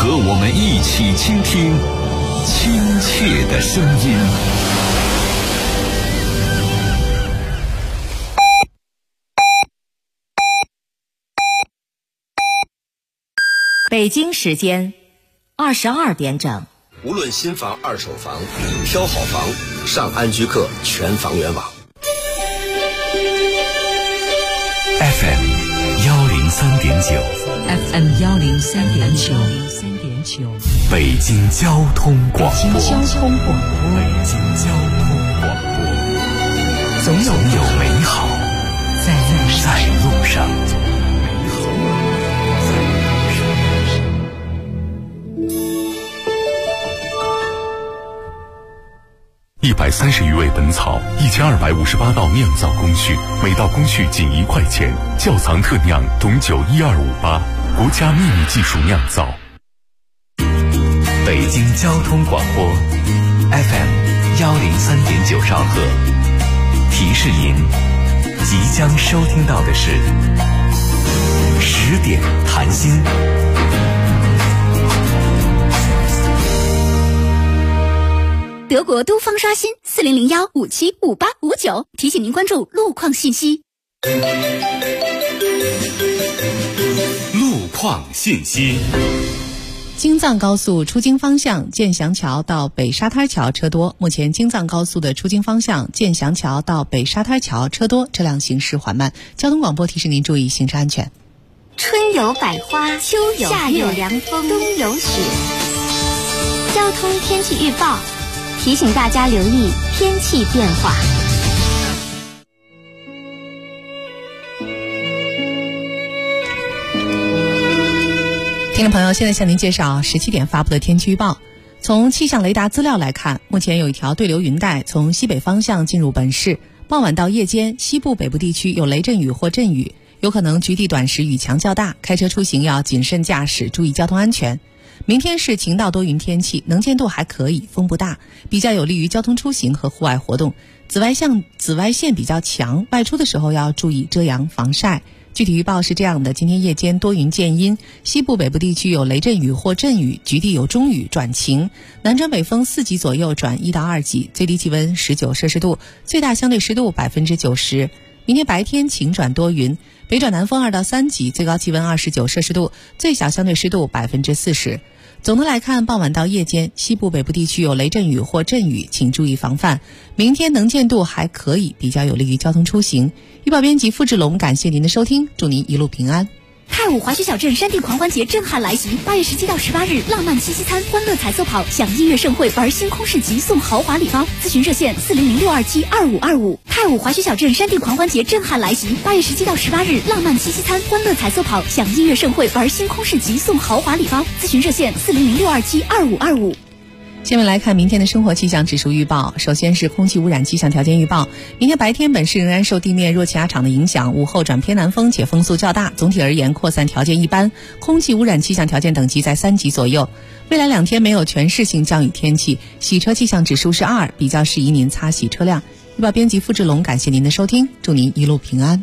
和我们一起倾听亲切的声音。 北京时间22点整。 无论新房、二手房，挑好房，上安居客全房源网。 FM 103.9 FM 103.9， 北京交通广播。 北京交通广播，总有美好在路上。130余味本草，1258道酿造工序，每道工序仅1块钱。窖藏特酿董酒12588，国家秘密技术酿造。北京交通广播 FM 103.9兆赫，提示您即将收听到的是10点谈心。 德国都方刷新4001575859，提醒您关注路况信息。 路况信息。 京藏高速出京方向建祥桥到北沙滩桥车多，目前京藏高速的出京方向建祥桥到北沙滩桥车多，车辆行驶缓慢。交通广播提示您注意行车安全。 春有百花，秋有夏有凉风，冬有雪。交通天气预报提醒大家留意天气变化。 听众朋友，现在向您介绍17点发布的天气预报。从气象雷达资料来看，目前有一条对流云带从西北方向进入本市，傍晚到夜间，西部北部地区有雷阵雨或阵雨，有可能局地短时雨强较大，开车出行要谨慎驾驶，注意交通安全。明天是晴到多云天气，能见度还可以，风不大，比较有利于交通出行和户外活动。紫外线比较强，外出的时候要注意遮阳防晒。具体预报是这样的：今天夜间多云见阴，西部北部地区有雷阵雨或阵雨，局地有中雨转晴，南转北风4级左右转1到2级，最低气温19摄氏度，最大相对湿度90%。明天白天晴转多云，北转南风2到3级，最高气温29摄氏度，最小相对湿度40%。总的来看，傍晚到夜间，西部北部地区有雷阵雨或阵雨，请注意防范。明天能见度还可以，比较有利于交通出行。预报编辑付志龙，感谢您的收听，祝您一路平安。 太武滑雪小镇山地狂欢节震撼来袭，8月17到18日，浪漫七夕餐、欢乐彩色跑、享音乐盛会，玩星空市集送豪华礼包。咨询热线4006272525。太武滑雪小镇山地狂欢节震撼来袭，8月17到18日，浪漫七夕餐、欢乐彩色跑、享音乐盛会，玩星空市集送豪华礼包。咨询热线4006272525。 下面来看明天的生活气象指数预报。首先是空气污染气象条件预报。明天白天本市仍然受地面弱气压场的影响，午后转偏南风且风速较大，总体而言扩散条件一般，空气污染气象条件等级在3级左右。未来2天没有全市性降雨天气，洗车气象指数是2，比较适宜您擦洗车辆。预报编辑付志龙，感谢您的收听，祝您一路平安。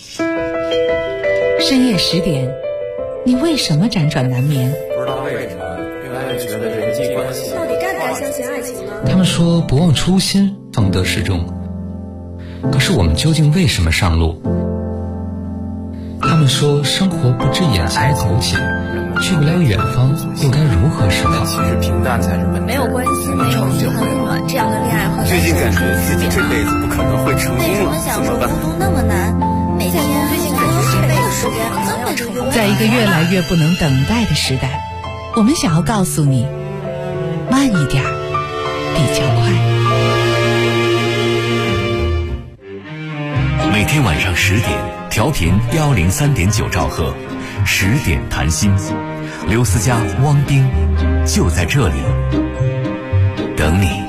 深夜10点，你为什么辗转难眠？ 不知道为什么，越来越觉得人际关系到底该不该相信爱情呢？ 他们说不忘初心，方得始终。可是我们究竟为什么上路？他们说生活不止眼前苟且，去不了远方，又该如何是好？ 其实平淡才是本质。 没有关系，没有遗憾温暖，这样的恋爱会最近感觉自己这辈子不可能会成功了，怎么办？ 孤独那么难，每天最近感觉这辈子时间好像要成功。 在一个越来越不能等待的时代，我们想要告诉你，慢一点，比较快。 每天晚上10点，调频103.9兆赫，10点谈心。刘思佳、汪冰就在这里等你。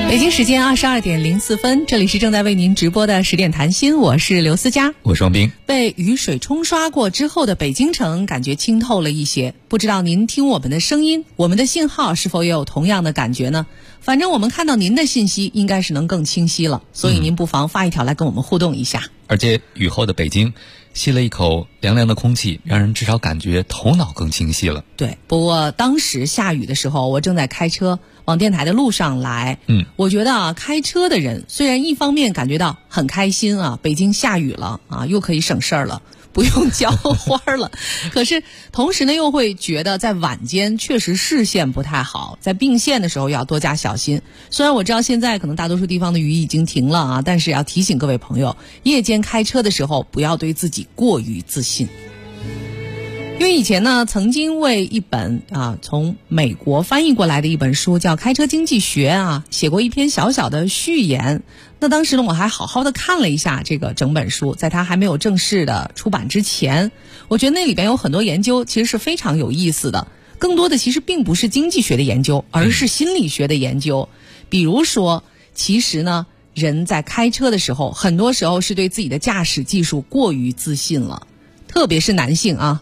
北京时间22点04分，这里是正在为您直播的10点谈心，我是刘思佳， 我是王斌。 被雨水冲刷过之后的北京城感觉清透了一些，不知道您听我们的声音，我们的信号是否也有同样的感觉呢？反正我们看到您的信息应该是能更清晰了，所以您不妨发一条来跟我们互动一下。 而且雨后的北京吸了一口凉凉的空气，让人至少感觉头脑更清晰了。 对，不过当时下雨的时候，我正在开车往电台的路上来。我觉得开车的人虽然一方面感觉到很开心啊，北京下雨了啊，又可以省事儿了，不用浇花了，可是同时呢又会觉得在晚间确实视线不太好，在并线的时候要多加小心。虽然我知道现在可能大多数地方的雨已经停了啊，但是要提醒各位朋友，夜间开车的时候不要对自己过于自信。因为以前呢曾经为一本从美国翻译过来的一本书叫《开车经济学》写过一篇小小的序言。那当时呢我还好好的看了一下这个整本书，在它还没有正式的出版之前，我觉得那里边有很多研究其实是非常有意思的，更多的其实并不是经济学的研究，而是心理学的研究。比如说其实呢人在开车的时候很多时候是对自己的驾驶技术过于自信了，特别是男性啊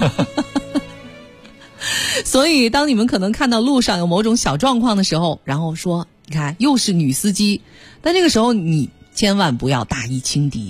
所以当你们可能看到路上有某种小状况的时候，然后说你看又是女司机，但这个时候你千万不要大意轻敌。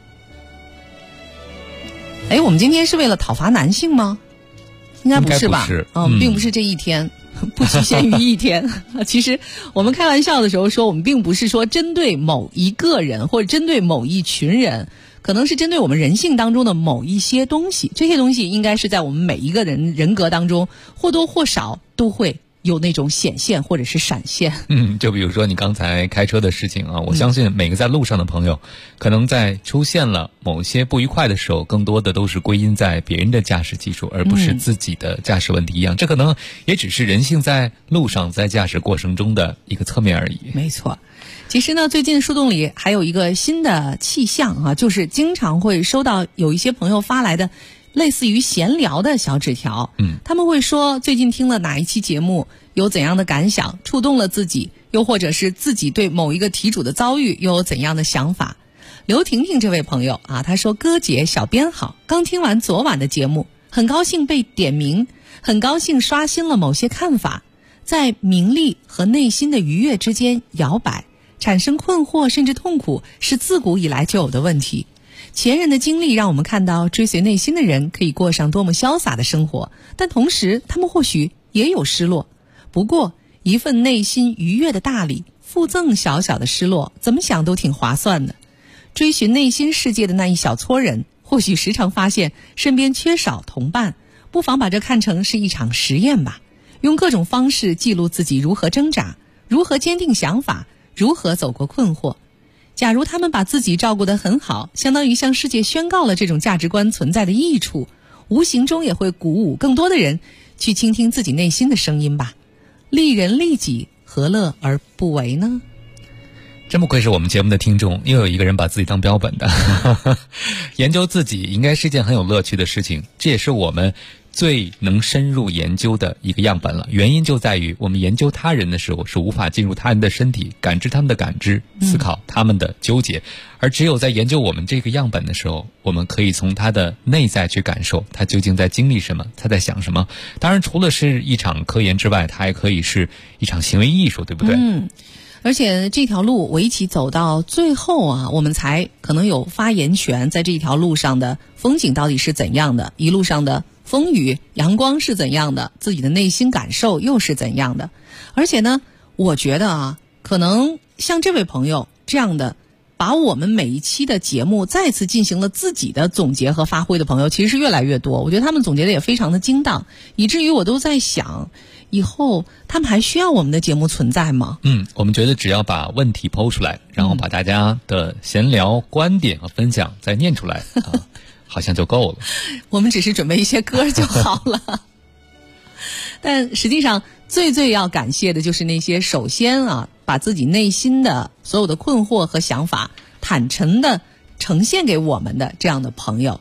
我们今天是为了讨伐男性吗？应该不是吧？并不是这一天，不局限于一天其实我们开玩笑的时候说，我们并不是说针对某一个人或者针对某一群人，可能是针对我们人性当中的某一些东西，这些东西应该是在我们每一个人格当中或多或少都会有那种显现或者是闪现。 就比如说你刚才开车的事情啊，我相信每个在路上的朋友，可能在出现了某些不愉快的时候，更多的都是归因在别人的驾驶技术，而不是自己的驾驶问题一样。这可能也只是人性在路上在驾驶过程中的一个侧面而已。 没错。其实呢，最近树洞里还有一个新的气象就是经常会收到有一些朋友发来的类似于闲聊的小纸条。他们会说最近听了哪一期节目，有怎样的感想，触动了自己，又或者是自己对某一个题主的遭遇又有怎样的想法。刘婷婷这位朋友她说，哥姐小编好，刚听完昨晚的节目，很高兴被点名，很高兴刷新了某些看法，在名利和内心的愉悦之间摇摆，产生困惑甚至痛苦是自古以来就有的问题。前人的经历让我们看到追随内心的人可以过上多么潇洒的生活，但同时他们或许也有失落。不过一份内心愉悦的大礼，附赠小小的失落，怎么想都挺划算的。追寻内心世界的那一小撮人，或许时常发现身边缺少同伴，不妨把这看成是一场实验吧，用各种方式记录自己如何挣扎，如何坚定想法，如何走过困惑。假如他们把自己照顾得很好，相当于向世界宣告了这种价值观存在的益处，无形中也会鼓舞更多的人去倾听自己内心的声音吧。利人利己，何乐而不为呢？ 真不愧是我们节目的听众，又有一个人把自己当标本的研究自己应该是一件很有乐趣的事情，这也是我们最能深入研究的一个样本了。原因就在于我们研究他人的时候是无法进入他人的身体，感知他们的感知，思考他们的纠结，而只有在研究我们这个样本的时候，我们可以从他的内在去感受他究竟在经历什么，他在想什么。当然除了是一场科研之外，它还可以是一场行为艺术，对不对？ 而且这条路我一起走到最后我们才可能有发言权，在这条路上的风景到底是怎样的，一路上的风雨阳光是怎样的，自己的内心感受又是怎样的。而且呢，我觉得可能像这位朋友这样的把我们每一期的节目再次进行了自己的总结和发挥的朋友其实是越来越多。我觉得他们总结的也非常的精当，以至于我都在想以后他们还需要我们的节目存在吗？ 我们觉得只要把问题抛出来，然后把大家的闲聊观点和分享再念出来好像就够了。 我们只是准备一些歌就好了但实际上最要感谢的就是那些首先把自己内心的所有的困惑和想法坦诚的呈现给我们的这样的朋友。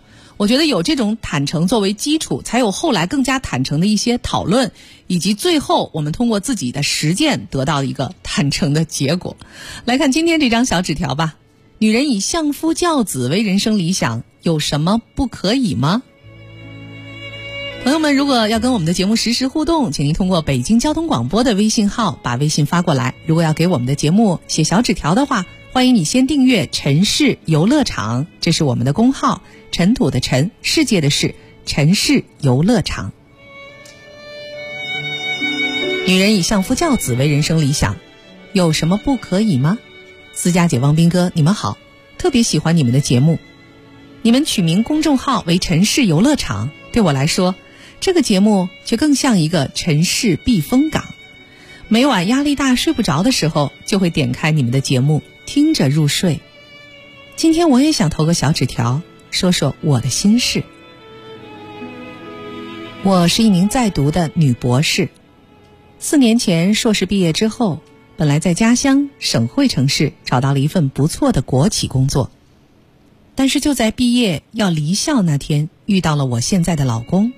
我觉得有这种坦诚作为基础，才有后来更加坦诚的一些讨论，以及最后我们通过自己的实践得到一个坦诚的结果。来看今天这张小纸条吧。女人以相夫教子为人生理想，有什么不可以吗？朋友们，如果要跟我们的节目实时互动，请您通过北京交通广播的微信号把微信发过来。如果要给我们的节目写小纸条的话，欢迎你先订阅陈氏游乐场，这是我们的公号，尘土的尘，世界的世，陈氏游乐场。女人以相夫教子为人生理想，有什么不可以吗？思佳姐、汪斌哥，你们好，特别喜欢你们的节目。你们取名公众号为陈氏游乐场，对我来说这个节目却更像一个陈氏避风港。每晚压力大睡不着的时候，就会点开你们的节目听着入睡。今天我也想投个小纸条，说说我的心事。我是一名在读的女博士，4年前硕士毕业之后，本来在家乡省会城市找到了一份不错的国企工作，但是就在毕业要离校那天，遇到了我现在的老公。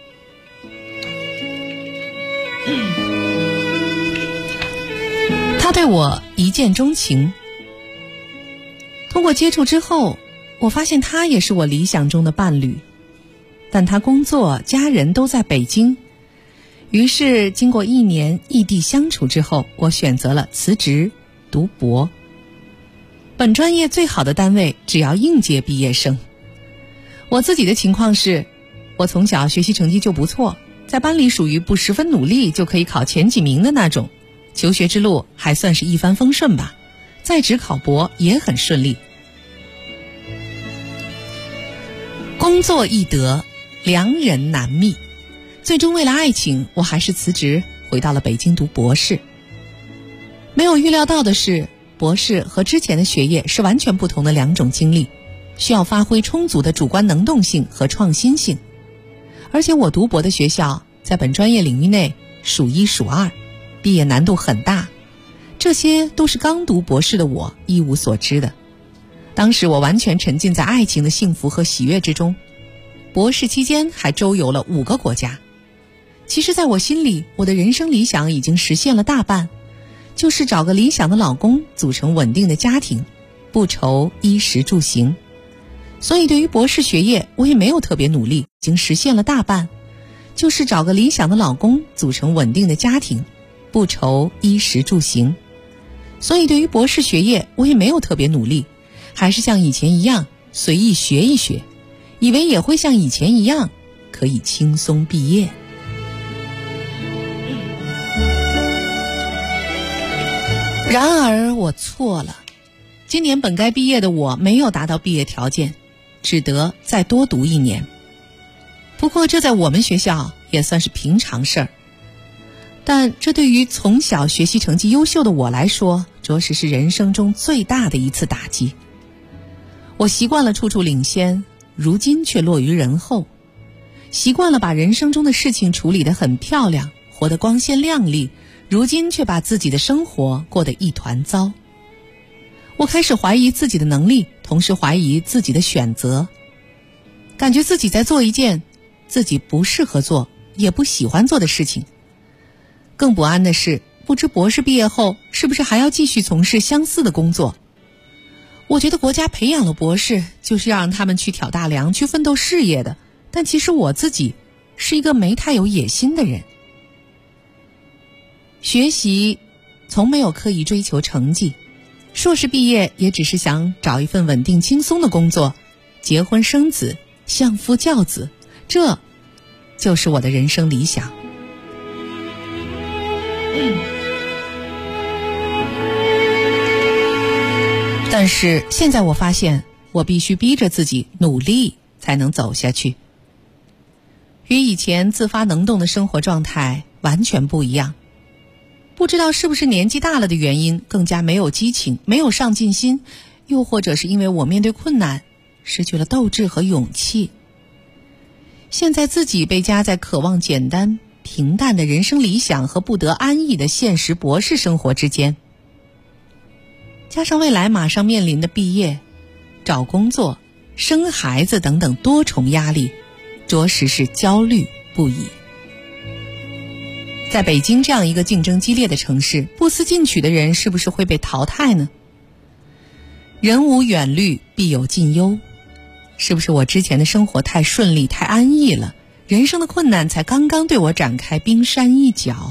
他对我一见钟情，通过接触之后，我发现他也是我理想中的伴侣，但他工作家人都在北京，于是经过1年异地相处之后，我选择了辞职读博。本专业最好的单位只要应届毕业生。我自己的情况是，我从小学习成绩就不错，在班里属于不十分努力就可以考前几名的那种，求学之路还算是一帆风顺吧，在职考博也很顺利。工作易得，良人难觅，最终为了爱情，我还是辞职回到了北京读博士。没有预料到的是，博士和之前的学业是完全不同的2种经历，需要发挥充足的主观能动性和创新性。而且我读博的学校在本专业领域内数1数2，毕业难度很大，这些都是刚读博士的我一无所知的。当时我完全沉浸在爱情的幸福和喜悦之中，博士期间还周游了5个国家。其实在我心里，我的人生理想已经实现了大半，就是找个理想的老公，组成稳定的家庭，不愁衣食住行。所以对于博士学业，我也没有特别努力，已经实现了大半，就是找个理想的老公，组成稳定的家庭，不愁衣食住行。所以对于博士学业，我也没有特别努力，还是像以前一样随意学一学，以为也会像以前一样可以轻松毕业。然而我错了，今年本该毕业的我没有达到毕业条件，只得再多读1年。不过这在我们学校也算是平常事儿，但这对于从小学习成绩优秀的我来说，着实是人生中最大的一次打击。我习惯了处处领先，如今却落于人后；习惯了把人生中的事情处理得很漂亮，活得光鲜亮丽，如今却把自己的生活过得一团糟。我开始怀疑自己的能力，同时怀疑自己的选择，感觉自己在做一件自己不适合做也不喜欢做的事情。更不安的是，不知博士毕业后是不是还要继续从事相似的工作。我觉得国家培养了博士，就是要让他们去挑大梁，去奋斗事业的，但其实我自己是一个没太有野心的人。学习从没有刻意追求成绩，硕士毕业也只是想找一份稳定轻松的工作，结婚生子，相夫教子，这就是我的人生理想。但是现在我发现，我必须逼着自己努力才能走下去。与以前自发能动的生活状态完全不一样。不知道是不是年纪大了的原因，更加没有激情，没有上进心，又或者是因为我面对困难失去了斗志和勇气。现在自己被夹在渴望简单平淡的人生理想和不得安逸的现实博士生活之间，加上未来马上面临的毕业、找工作、 生孩子等等多重压力，着实是焦虑不已。在北京这样一个竞争激烈的城市，不思进取的人是不是会被淘汰呢？人无远虑，必有近忧。是不是我之前的生活太顺利太安逸了，人生的困难才刚刚对我展开冰山一角？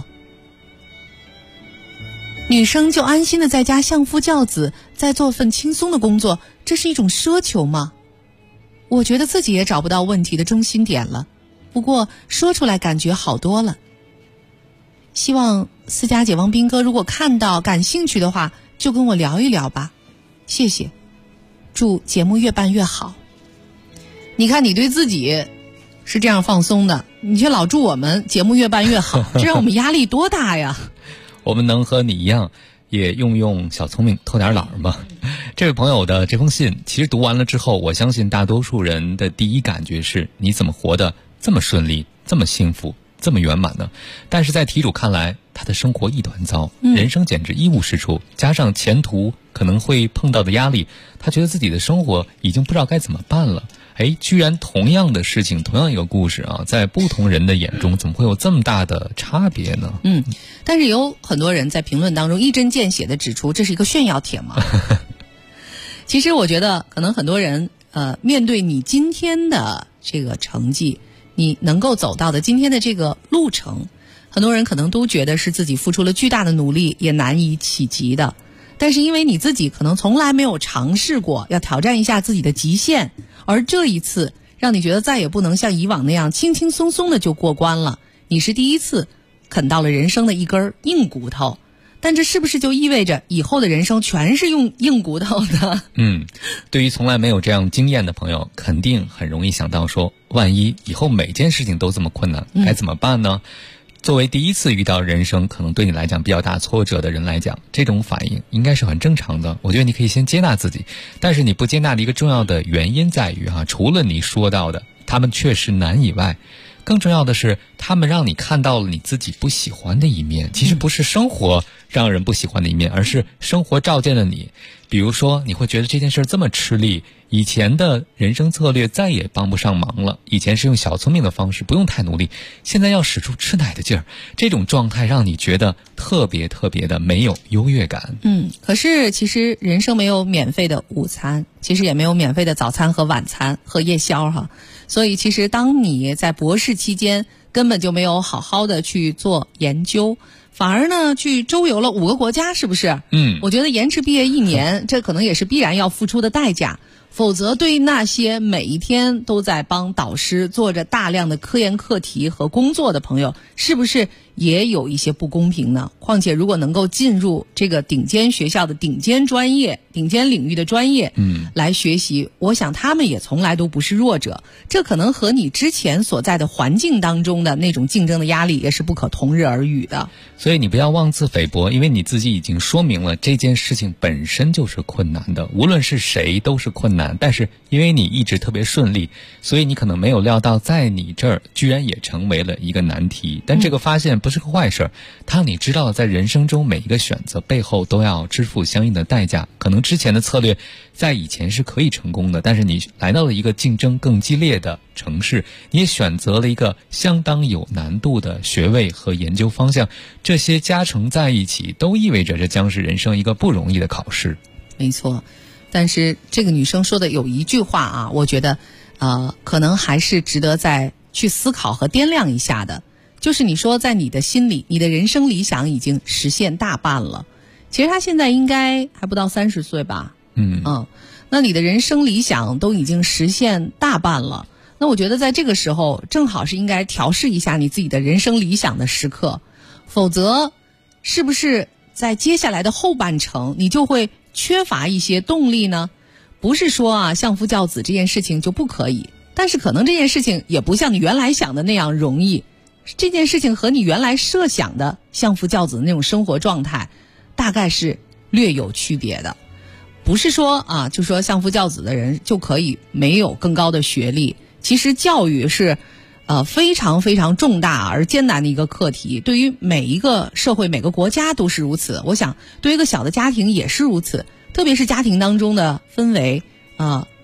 女生就安心的在家相夫教子，再做份轻松的工作，这是一种奢求吗？我觉得自己也找不到问题的中心点了，不过说出来感觉好多了。希望思佳姐、王斌哥如果看到感兴趣的话，就跟我聊一聊吧，谢谢。祝节目越办越好。你看你对自己是这样放松的，你却老祝我们节目越办越好，这让我们压力多大呀。 我们能和你一样也用小聪明偷点懒吗？这位朋友的这封信其实读完了之后，我相信大多数人的第一感觉是，你怎么活得这么顺利，这么幸福，这么圆满呢？但是在题主看来，他的生活一团糟，人生简直一无是处，加上前途可能会碰到的压力，他觉得自己的生活已经不知道该怎么办了。居然同样的事情，同样一个故事啊，在不同人的眼中怎么会有这么大的差别呢？ 但是有很多人在评论当中一针见血地指出，这是一个炫耀帖嘛。其实我觉得可能很多人面对你今天的这个成绩，你能够走到的今天的这个路程，很多人可能都觉得是自己付出了巨大的努力也难以企及的。但是因为你自己可能从来没有尝试过要挑战一下自己的极限，而这一次让你觉得再也不能像以往那样轻轻松松的就过关了，你是第一次啃到了人生的一根硬骨头。但这是不是就意味着以后的人生全是用硬骨头的？ 对于从来没有这样经验的朋友，肯定很容易想到说，万一以后每件事情都这么困难，该怎么办呢？作为第一次遇到人生可能对你来讲比较大挫折的人来讲，这种反应应该是很正常的。我觉得你可以先接纳自己，但是你不接纳的一个重要的原因在于除了你说到的他们确实难以外，更重要的是他们让你看到了你自己不喜欢的一面。其实不是生活让人不喜欢的一面，而是生活照见了你。比如说你会觉得这件事这么吃力，以前的人生策略再也帮不上忙了，以前是用小聪明的方式，不用太努力，现在要使出吃奶的劲儿，这种状态让你觉得特别特别的没有优越感。 可是其实人生没有免费的午餐，其实也没有免费的早餐和晚餐和夜宵哈。所以其实当你在博士期间根本就没有好好的去做研究，反而呢去周游了5个国家，是不是？我觉得延迟毕业1年，这可能也是必然要付出的代价。否则对于那些每一天都在帮导师做着大量的科研课题和工作的朋友，是不是也有一些不公平呢？况且如果能够进入这个顶尖学校的顶尖专业、顶尖领域的专业来学习，我想他们也从来都不是弱者，这可能和你之前所在的环境当中的那种竞争的压力也是不可同日而语的。 所以你不要妄自菲薄，因为你自己已经说明了这件事情本身就是困难的，无论是谁都是困难，但是因为你一直特别顺利，所以你可能没有料到在你这儿居然也成为了一个难题。但这个发现不是个坏事，它让你知道在人生中每一个选择背后都要支付相应的代价。可能之前的策略在以前是可以成功的，但是你来到了一个竞争更激烈的城市，你也选择了一个相当有难度的学位和研究方向，这些加成在一起都意味着这将是人生一个不容易的考试。 没错，但是这个女生说的有一句话我觉得可能还是值得再去思考和掂量一下的，就是你说在你的心里，你的人生理想已经实现大半了。其实她现在应该还不到30岁吧。那你的人生理想都已经实现大半了，那我觉得在这个时候正好是应该调试一下你自己的人生理想的时刻，否则是不是在接下来的后半程你就会缺乏一些动力呢？不是说相夫教子这件事情就不可以，但是可能这件事情也不像你原来想的那样容易，这件事情和你原来设想的相夫教子的那种生活状态大概是略有区别的。不是说就说相夫教子的人就可以没有更高的学历，其实教育是非常非常重大而艰难的一个课题，对于每一个社会每个国家都是如此，我想对于一个小的家庭也是如此，特别是家庭当中的氛围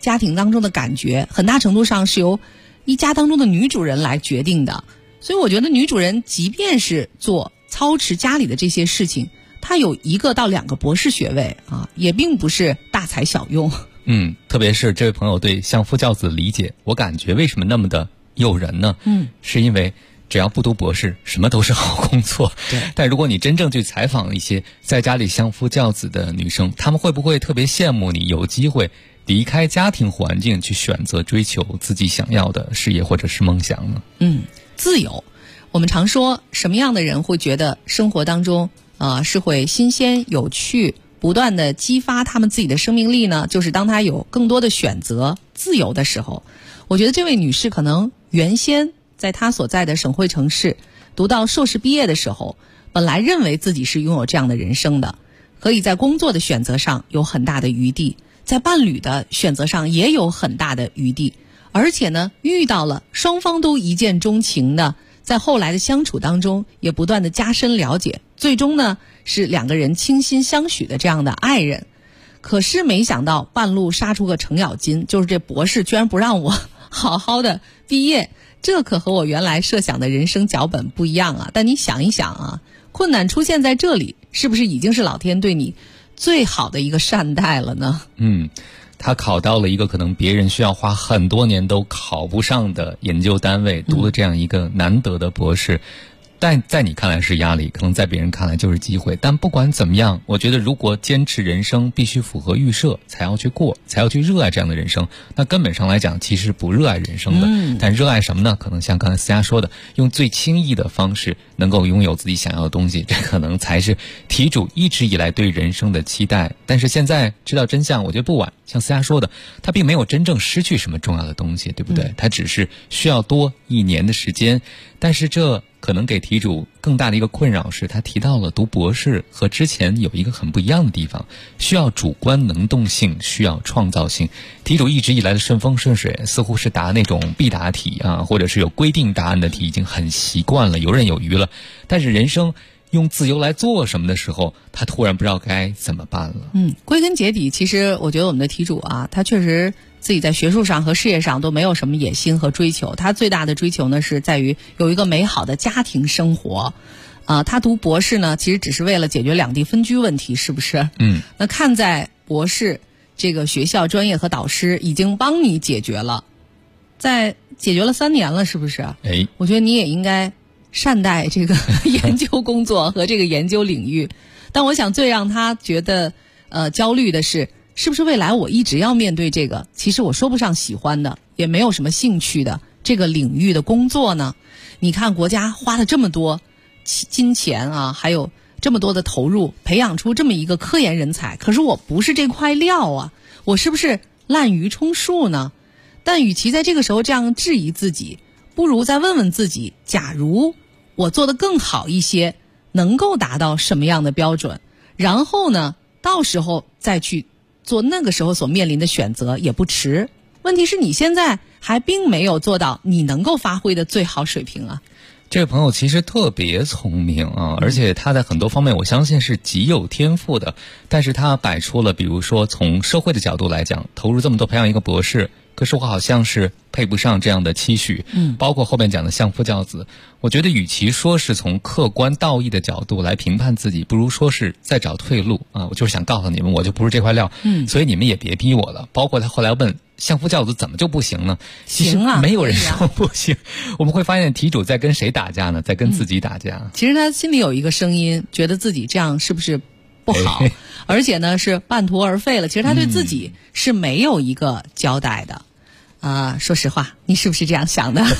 家庭当中的感觉，很大程度上是由一家当中的女主人来决定的。所以我觉得女主人即便是操持家里的这些事情，她有1到2个博士学位啊，也并不是大材小用。 特别是这位朋友对相夫教子的理解，我感觉为什么那么的诱人呢？是因为只要不读博士，什么都是好工作。 对。 但如果你真正去采访一些在家里相夫教子的女生，她们会不会特别羡慕你有机会离开家庭环境去选择追求自己想要的事业或者是梦想呢？ 自由。我们常说什么样的人会觉得生活当中是会新鲜有趣，不断的激发他们自己的生命力呢？就是当他有更多的选择自由的时候。我觉得这位女士可能原先在她所在的省会城市读到硕士毕业的时候，本来认为自己是拥有这样的人生的，可以在工作的选择上有很大的余地，在伴侣的选择上也有很大的余地，而且呢遇到了双方都一见钟情的，在后来的相处当中也不断的加深了解，最终呢是2个人倾心相许的这样的爱人。可是没想到半路杀出个程咬金，就是这博士居然不让我好好的毕业，这可和我原来设想的人生脚本不一样啊。但你想一想啊，困难出现在这里，是不是已经是老天对你最好的一个善待了呢？ 他考到了一个可能别人需要花很多年都考不上的研究单位，读了这样一个难得的博士。但在你看来是压力，可能在别人看来就是机会。但不管怎么样，我觉得如果坚持人生必须符合预设才要去过，才要去热爱这样的人生，那根本上来讲其实不热爱人生的。但热爱什么呢？可能像刚才思佳说的，用最轻易的方式能够拥有自己想要的东西，这可能才是题主一直以来对人生的期待。但是现在知道真相，我觉得不晚。像思佳说的，他并没有真正失去什么重要的东西，对不对？他只是需要多1年的时间。但是这可能给题主更大的一个困扰是，他提到了读博士和之前有一个很不一样的地方，需要主观能动性，需要创造性。题主一直以来的顺风顺水，似乎是答那种必答题啊，或者是有规定答案的题，已经很习惯了，游刃有余了。但是人生用自由来做什么的时候，他突然不知道该怎么办了。 归根结底，其实我觉得我们的题主啊，他确实自己在学术上和事业上都没有什么野心和追求，他最大的追求呢是在于有一个美好的家庭生活。他读博士呢，其实只是为了解决2地分居问题，是不是？那看在博士这个学校专业和导师已经帮你解决了，在解决了3年了，是不是？我觉得你也应该善待这个研究工作和这个研究领域。但我想最让他觉得焦虑的是不是未来我一直要面对这个其实我说不上喜欢的，也没有什么兴趣的这个领域的工作呢？你看国家花了这么多金钱啊，还有这么多的投入，培养出这么一个科研人才，可是我不是这块料啊，我是不是滥竽充数呢？但与其在这个时候这样质疑自己，不如再问问自己，假如我做得更好一些，能够达到什么样的标准，然后呢到时候再去做那个时候所面临的选择也不迟。问题是你现在还并没有做到你能够发挥的最好水平啊。 这位朋友其实特别聪明啊，而且他在很多方面我相信是极有天赋的，但是他摆出了比如说从社会的角度来讲，投入这么多培养一个博士，可是我好像是配不上这样的期许。包括后面讲的相夫教子，我觉得与其说是从客观道义的角度来评判自己，不如说是在找退路啊。我就是想告诉你们，我就不是这块料，所以你们也别逼我了。包括他后来问相夫教子怎么就不行呢？其实没有人说不行。我们会发现题主在跟谁打架呢？在跟自己打架。 其实他心里有一个声音，觉得自己这样是不是不好，而且呢是半途而废了。其实他对自己是没有一个交代的。说实话，你是不是这样想的？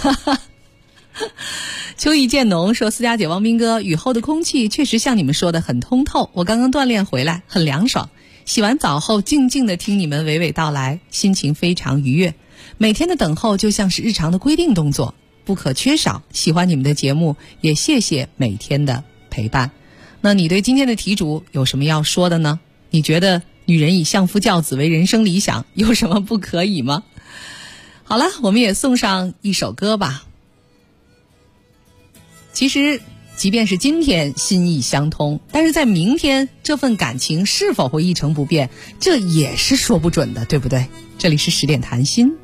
秋意渐浓说，思佳姐、王斌哥，雨后的空气确实像你们说的很通透，我刚刚锻炼回来，很凉爽。洗完澡后静静地听你们娓娓道来，心情非常愉悦。每天的等候就像是日常的规定动作，不可缺少。喜欢你们的节目，也谢谢每天的陪伴。那你对今天的题主有什么要说的呢？你觉得女人以相夫教子为人生理想，有什么不可以吗？好了，我们也送上一首歌吧。其实即便是今天心意相通，但是在明天这份感情是否会一成不变，这也是说不准的，对不对？这里是10点谈心。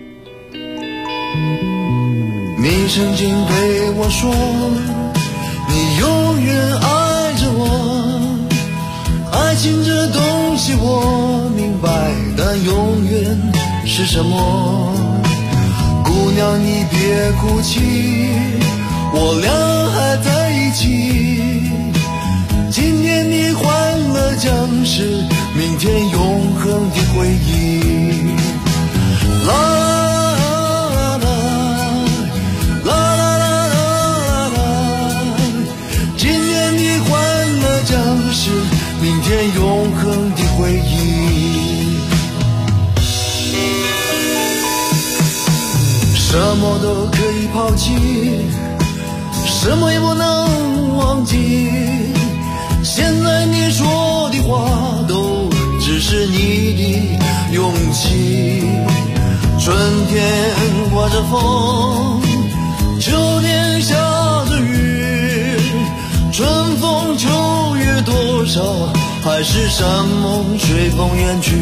你曾经对我说，你永远爱着我，爱情这东西我明白，但永远是什么？姑娘你别哭泣，我俩还在一起，今天你欢乐将是明天永恒的回忆。啦啦啦啦啦啦啦，今天你欢乐将是明天永恒的回忆。什么都可以抛弃，什么也不能忘记，现在你说的话都只是你的勇气。春天刮着风，秋天下着雨，春风秋月多少，还是山盟随风远去。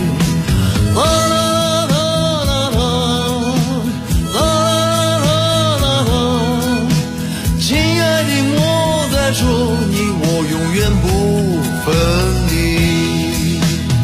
说你我永远不分离，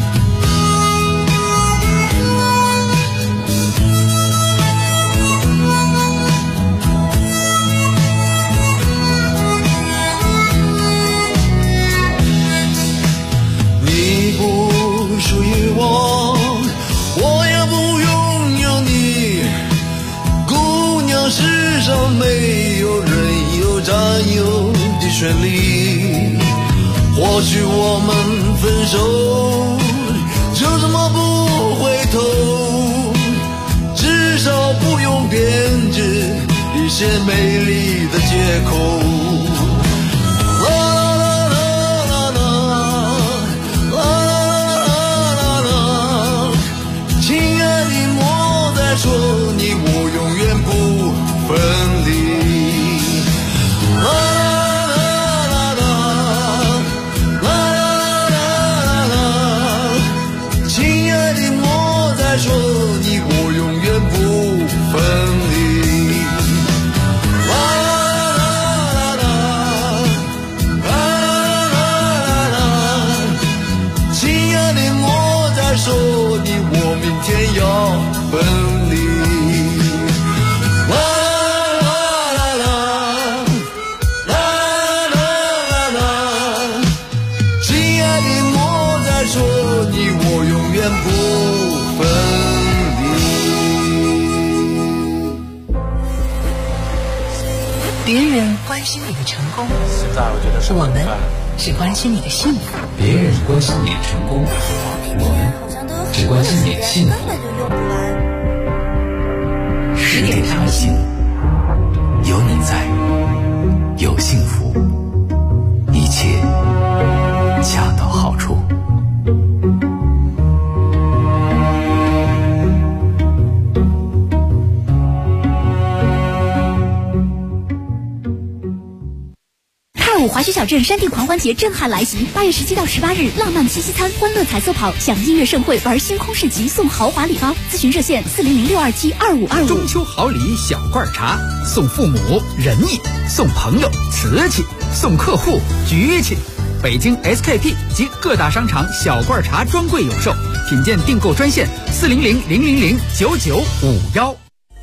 你不属于我，我也不拥有你。姑娘，世上没有人有占有权利，或许我们分手就这么不回头，至少不用编织一些美丽的借口。亲爱的，莫再说你我永远不分离。说你我永远不分离，啦啦啦啦啦，亲爱的莫再说你我明天要分离，啦啦啦啦啦，亲爱的莫再说你我永远不分离。 别人关心你的成功，我们只关心你的幸福。 别人关心你的成功，我们只关心你的幸福。 10点谈心， 有你在，有幸福，一切恰到好处。 华胥小镇山地狂欢节震撼来袭，8月17到18日，浪漫七夕餐、欢乐彩色跑，享音乐盛会，玩星空市集，送豪华礼包。咨询热线400-627-2525。 中秋好礼小罐茶，送父母仁义，送朋友瓷器，送客户局气。北京 SKP 及各大商场小罐茶专柜有售，品鉴订购专线400-000-9951。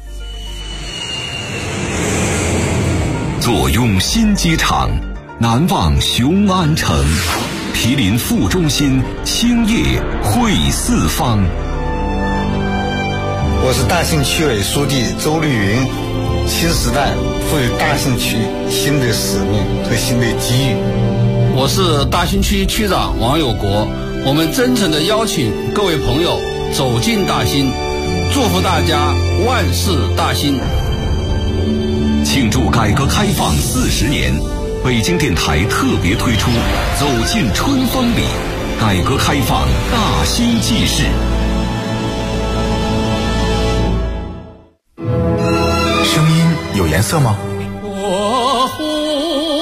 坐拥新机场，难忘雄安城，毗邻副中心，兴业汇四方。 我是大兴区委书记周绿云。新时代赋予大兴区新的使命和新的机遇。 我是大兴区区长王有国，我们真诚地邀请各位朋友走进大兴，祝福大家万事大兴。 庆祝改革开放40年，北京电台特别推出走进春风里，改革开放大兴纪事。 声音有颜色吗？ 我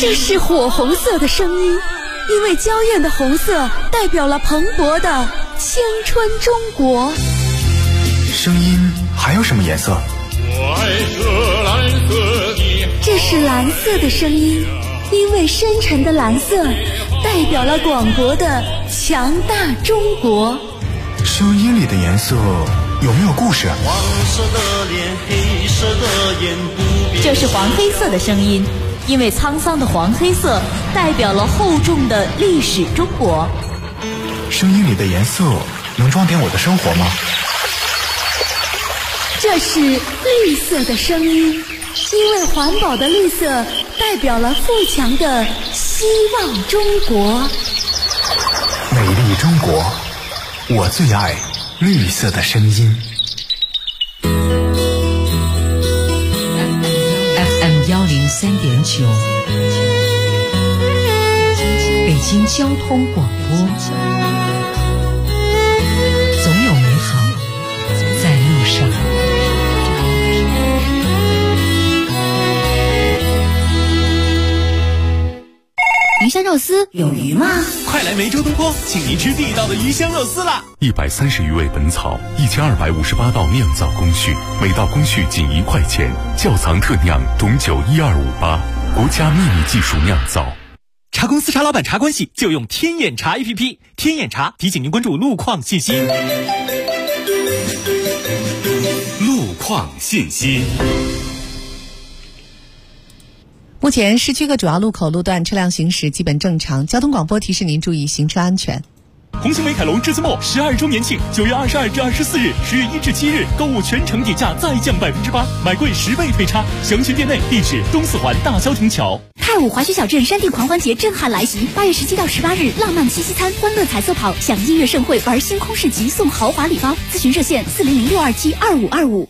这是火红色的声音，因为娇艳的红色代表了蓬勃的青春中国。 声音还有什么颜色？ 我爱这蓝色的。 这是蓝色的声音，因为深沉的蓝色代表了广博的强大中国。 声音里的颜色有没有故事？ 黄色的脸，黑色的眼，不变。 这是黄黑色的声音，因为沧桑的黄黑色代表了厚重的历史中国。 声音里的颜色能装点我的生活吗？ 这是绿色的声音，因为环保的绿色代表了富强的希望中国。 美丽中国，我最爱绿色的声音。 FM 103.9，北京交通广播，总有美好在路上。 鱼香肉丝有鱼吗？ 快来梅州东坡，请您吃地道的鱼香肉丝啦 ！130余味本草，1258道酿造工序，每道工序仅1块钱，窖藏特酿董酒12588，国家秘密技术酿造。 茶公司茶老板茶关系就用天眼茶 APP， 天眼茶提醒您关注路况信息。 路况信息。 目前市区各主要路口路段车辆行驶基本正常，交通广播提示您注意行车安全。 红星美凯龙至尊末12周年庆，9月22至24日，10月1至7日，购物全程底价再降8%，买贵10倍退差。详询店内，地址东四环大郊亭桥。 太武滑雪小镇山地狂欢节震撼来袭，8月17到18日，浪漫七夕餐、欢乐彩色跑，享音乐盛会，玩星空市集，送豪华礼包。咨询热线400-627-2525。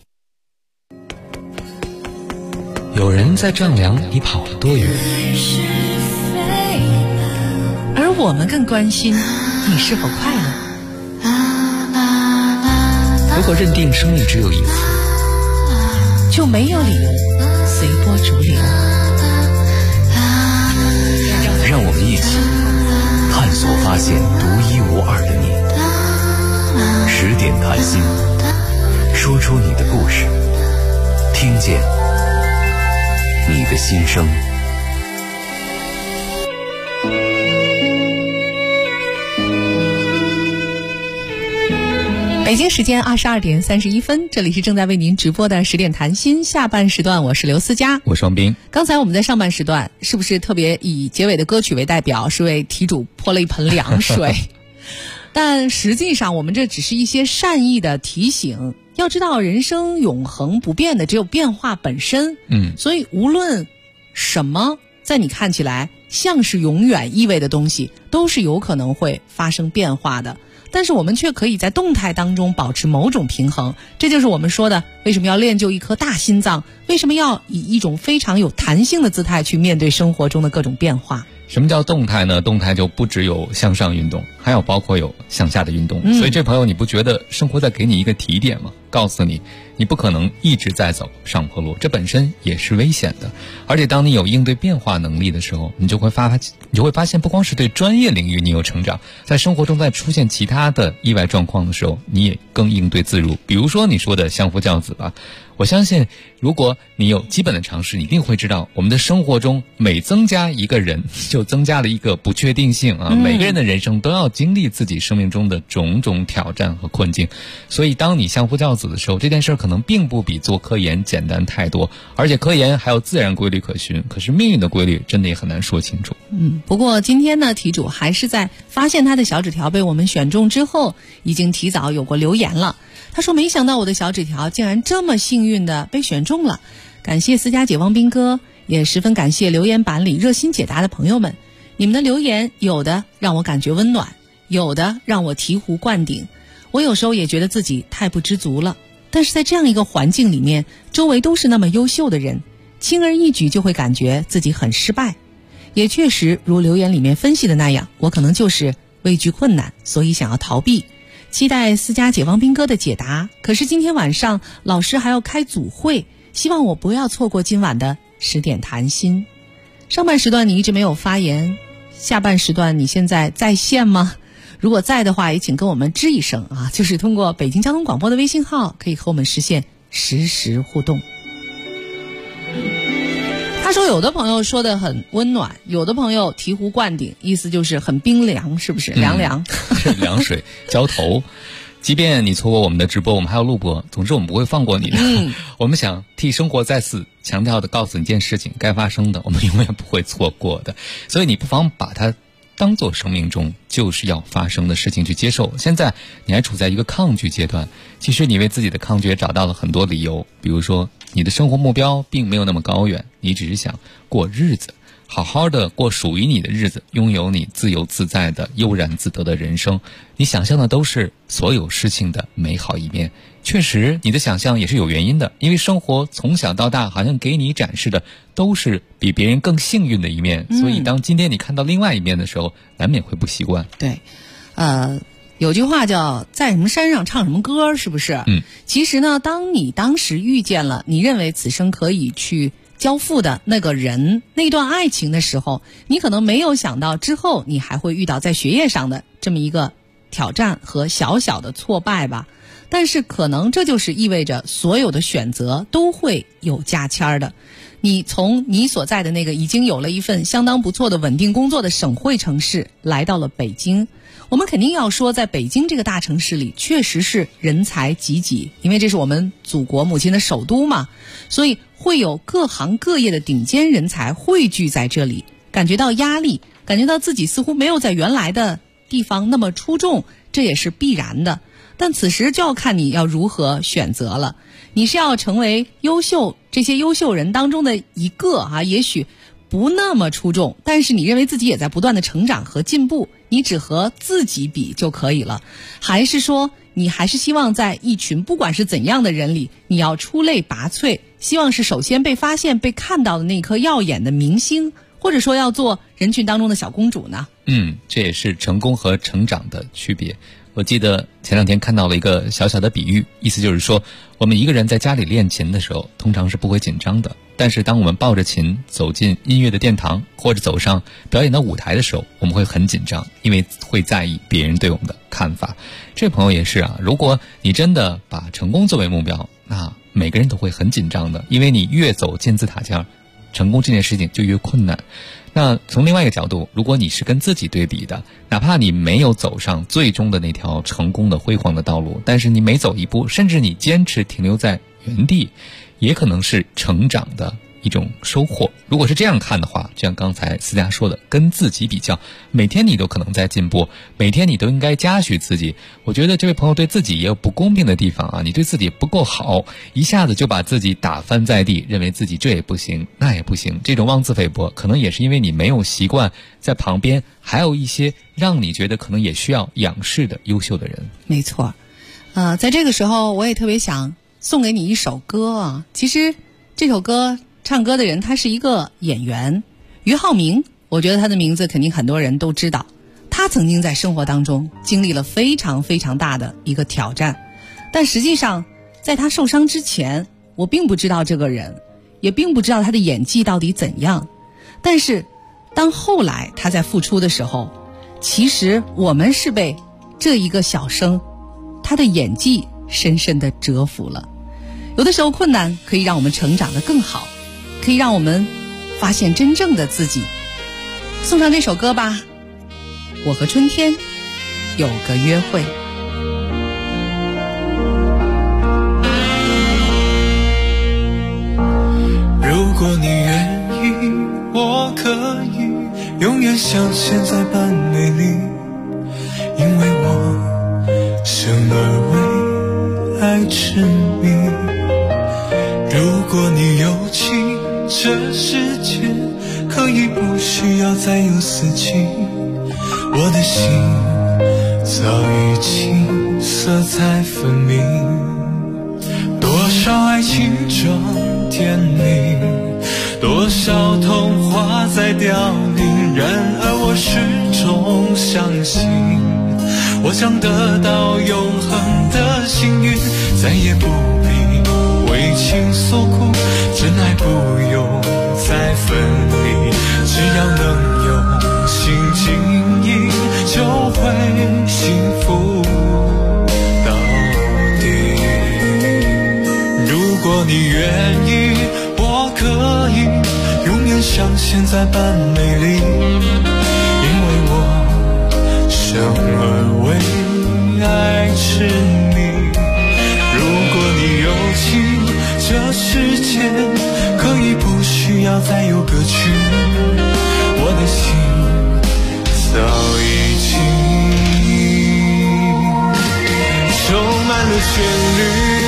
有人在丈量你跑了多远， 而我们更关心你是否快乐。 如果认定生命只有一次， 就没有理由随波逐流。 让我们一起探索发现独一无二的你。10点谈心，说出你的故事，听见你的心声。 北京时间22点31分，这里是正在为您直播的10点谈心下半时段，我是刘思佳， 我是王斌。 刚才我们在上半时段是不是特别以结尾的歌曲为代表，是为题主泼了一盆凉水？但实际上我们这只是一些善意的提醒，要知道人生永恒不变的只有变化本身。所以无论什么在你看起来像是永远意味的东西，都是有可能会发生变化的，但是我们却可以在动态当中保持某种平衡。这就是我们说的为什么要练就一颗大心脏，为什么要以一种非常有弹性的姿态去面对生活中的各种变化。 什么叫动态呢？动态就不只有向上运动，还有包括有向下的运动。所以这朋友，你不觉得生活在给你一个提点吗？告诉你，你不可能一直在走上坡路，这本身也是危险的。而且当你有应对变化能力的时候，你就会发现，不光是对专业领域你有成长，在生活中在出现其他的意外状况的时候，你也更应对自如。比如说你说的相夫教子吧，我相信如果你有基本的常识，你一定会知道，我们的生活中每增加一个人，就增加了一个不确定性啊。每个人的人生都要经历自己生命中的种种挑战和困境，所以当你相夫教子的时候，这件事可能并不比做科研简单太多，而且科研还有自然规律可循，可是命运的规律真的也很难说清楚。 不过今天呢，题主还是在发现他的小纸条被我们选中之后，已经提早有过留言了。他说，没想到我的小纸条竟然这么幸运的被选中了，感谢思佳姐、汪斌哥，也十分感谢留言板里热心解答的朋友们。你们的留言有的让我感觉温暖，有的让我醍醐灌顶。我有时候也觉得自己太不知足了，但是在这样一个环境里面，周围都是那么优秀的人，轻而易举就会感觉自己很失败。也确实如留言里面分析的那样，我可能就是畏惧困难，所以想要逃避。期待思佳姐、汪斌哥的解答。可是今天晚上老师还要开组会，希望我不要错过今晚的10点谈心。 上半时段你一直没有发言，下半时段你现在在线吗？如果在的话，也请跟我们吱一声啊，就是通过北京交通广播的微信号，可以和我们实现实时互动。他说有的朋友说的很温暖，有的朋友醍醐灌顶，意思就是很冰凉，是不是？凉凉。 凉水浇头。即便你错过我们的直播，我们还有录播，总之我们不会放过你的。我们想替生活再次强调的告诉你一件事情，该发生的我们永远不会错过的，所以你不妨把它当做生命中就是要发生的事情去接受。现在你还处在一个抗拒阶段，其实你为自己的抗拒找到了很多理由，比如说你的生活目标并没有那么高远，你只是想过日子，好好的过属于你的日子，拥有你自由自在的悠然自得的人生。你想象的都是所有事情的美好一面，确实你的想象也是有原因的，因为生活从小到大好像给你展示的都是比别人更幸运的一面，所以当今天你看到另外一面的时候，难免会不习惯。 对，有句话叫在什么山上唱什么歌，是不是？其实呢，当你当时遇见了你认为此生可以去交付的那个人，那段爱情的时候，你可能没有想到之后你还会遇到在学业上的这么一个挑战和小小的挫败吧。但是可能这就是意味着所有的选择都会有价签的。你从你所在的那个已经有了一份相当不错的稳定工作的省会城市来到了北京，我们肯定要说在北京这个大城市里确实是人才济济，因为这是我们祖国母亲的首都嘛，所以会有各行各业的顶尖人才汇聚在这里，感觉到压力，感觉到自己似乎没有在原来的地方那么出众，这也是必然的。但此时就要看你要如何选择了。你是要成为这些优秀人当中的一个啊，也许不那么出众，但是你认为自己也在不断的成长和进步，你只和自己比就可以了。还是说你还是希望在一群不管是怎样的人里，你要出类拔萃，希望是首先被发现被看到的那颗耀眼的明星，或者说要做人群当中的小公主呢？ 这也是成功和成长的区别。我记得前两天看到了一个小小的比喻，意思就是说，我们一个人在家里练琴的时候通常是不会紧张的，但是当我们抱着琴走进音乐的殿堂或者走上表演的舞台的时候，我们会很紧张，因为会在意别人对我们的看法。这位朋友也是啊，如果你真的把成功作为目标，那每个人都会很紧张的，因为你越走金字塔尖，成功这件事情就越困难。那从另外一个角度，如果你是跟自己对比的，哪怕你没有走上最终的那条成功的辉煌的道路，但是你每走一步，甚至你坚持停留在原地，也可能是成长的一种收获。如果是这样看的话，就像刚才思佳说的，跟自己比较，每天你都可能在进步，每天你都应该嘉许自己。我觉得这位朋友对自己也有不公平的地方啊，你对自己不够好，一下子就把自己打翻在地，认为自己这也不行那也不行，这种妄自菲薄可能也是因为你没有习惯在旁边还有一些让你觉得可能也需要仰视的优秀的人。 没错，在这个时候我也特别想送给你一首歌啊。其实这首歌唱歌的人他是一个演员，俞灏明，我觉得他的名字肯定很多人都知道。他曾经在生活当中经历了非常非常大的一个挑战，但实际上在他受伤之前，我并不知道这个人，也并不知道他的演技到底怎样。但是当后来他在复出的时候，其实我们是被这一个小生他的演技深深地折服了。有的时候困难可以让我们成长得更好，可以让我们发现真正的自己。送上这首歌吧，我和春天有个约会。 如果你愿意，我可以永远像现在般美丽，因为我生而为爱痴迷。如果你有情，这世界可以不需要再有四季，我的心早已经色彩分明。多少爱情装甜蜜，多少童话在凋零，然而我始终相信，我将得到永恒的幸运，再也不必为情所苦，真爱不用再分离， 你愿意，我可以永远像现在般美丽，因为我生而为爱是你。如果你有情，这世界可以不需要再有歌曲，我的心早已经充满了旋律。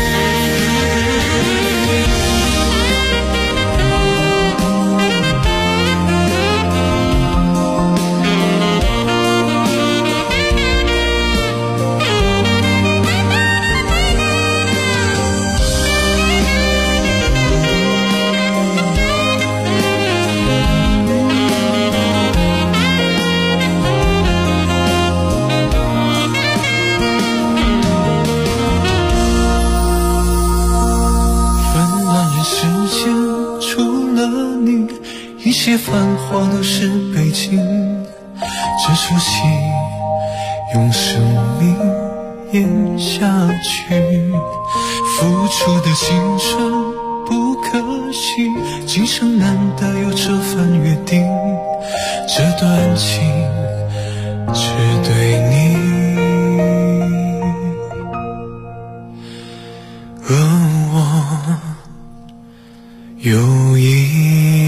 一切繁华都是背景，这出戏用生命演下去，付出的青春不可惜，今生难得有这番约定，这段情只对你和我有意。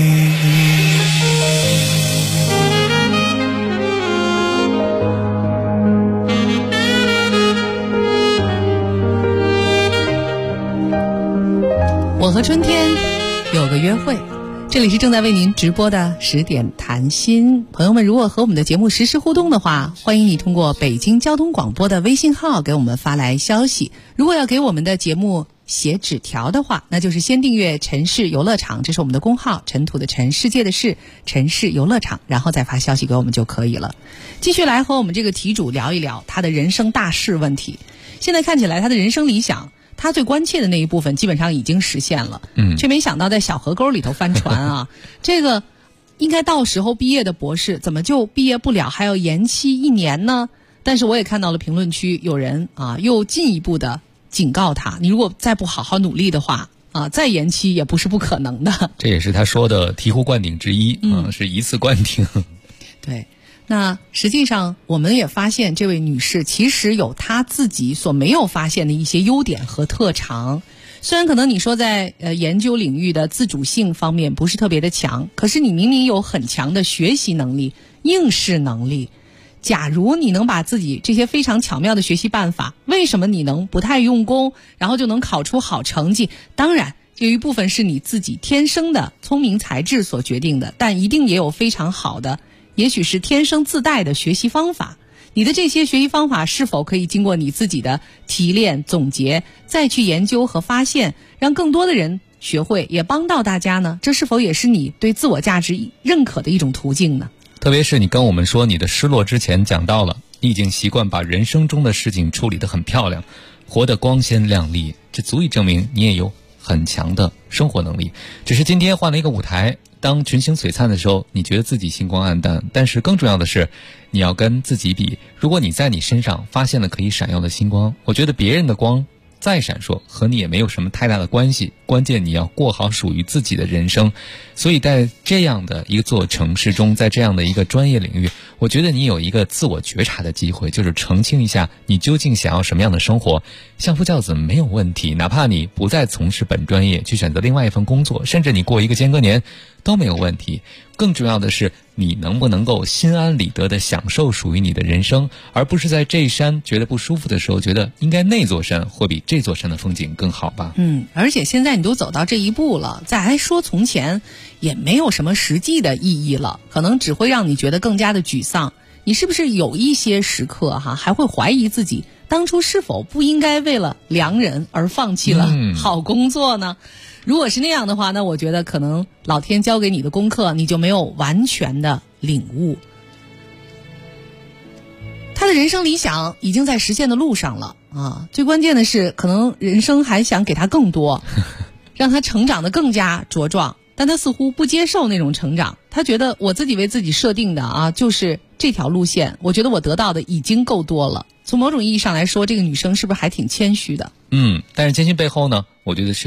我和春天有个约会，这里是正在为您直播的10点谈心。朋友们，如果和我们的节目实时互动的话，欢迎你通过北京交通广播的微信号给我们发来消息。如果要给我们的节目写纸条的话，那就是先订阅城市游乐场，这是我们的公号，尘土的尘，世界的世，城市游乐场，然后再发消息给我们就可以了。继续来和我们这个题主聊一聊他的人生大事问题。现在看起来他的人生理想，他最关切的那一部分基本上已经实现了，却没想到在小河沟里头翻船啊！这个应该到时候毕业的博士怎么就毕业不了，还要延期1年呢？但是我也看到了评论区有人又进一步的警告他，你如果再不好好努力的话再延期也不是不可能的。 这也是他说的醍醐灌顶之一，是一次灌顶。 对。那实际上我们也发现这位女士其实有她自己所没有发现的一些优点和特长，虽然可能你说在研究领域的自主性方面不是特别的强，可是你明明有很强的学习能力、应试能力。假如你能把自己这些非常巧妙的学习办法，为什么你能不太用功，然后就能考出好成绩？当然有一部分是你自己天生的聪明才智所决定的，但一定也有非常好的，也许是天生自带的学习方法。你的这些学习方法是否可以经过你自己的提炼总结，再去研究和发现，让更多的人学会，也帮到大家呢？这是否也是你对自我价值认可的一种途径呢？ 特别是你跟我们说你的失落之前讲到了，你已经习惯把人生中的事情处理得很漂亮，活得光鲜亮丽，这足以证明你也有很强的生活能力。只是今天换了一个舞台，当群星璀璨的时候，你觉得自己星光暗淡，但是更重要的是你要跟自己比。如果你在你身上发现了可以闪耀的星光，我觉得别人的光再闪烁和你也没有什么太大的关系，关键你要过好属于自己的人生。所以在这样的一座城市中，在这样的一个专业领域，我觉得你有一个自我觉察的机会，就是澄清一下你究竟想要什么样的生活。相夫教子没有问题，哪怕你不再从事本专业，去选择另外一份工作，甚至你过一个间隔年都没有问题。更重要的是你能不能够心安理得地享受属于你的人生，而不是在这山觉得不舒服的时候，觉得应该那座山会比这座山的风景更好吧。 而且现在你都走到这一步了，再还说从前也没有什么实际的意义了，可能只会让你觉得更加的沮丧。你是不是有一些时刻还会怀疑自己当初是否不应该为了良人而放弃了好工作呢？如果是那样的话，那我觉得可能老天教给你的功课你就没有完全的领悟。他的人生理想已经在实现的路上了最关键的是可能人生还想给他更多让他成长得更加茁壮，但他似乎不接受那种成长。他觉得我自己为自己设定的就是这条路线，我觉得我得到的已经够多了。从某种意义上来说，这个女生是不是还挺谦虚的？ 但是谦虚背后呢，我觉得是有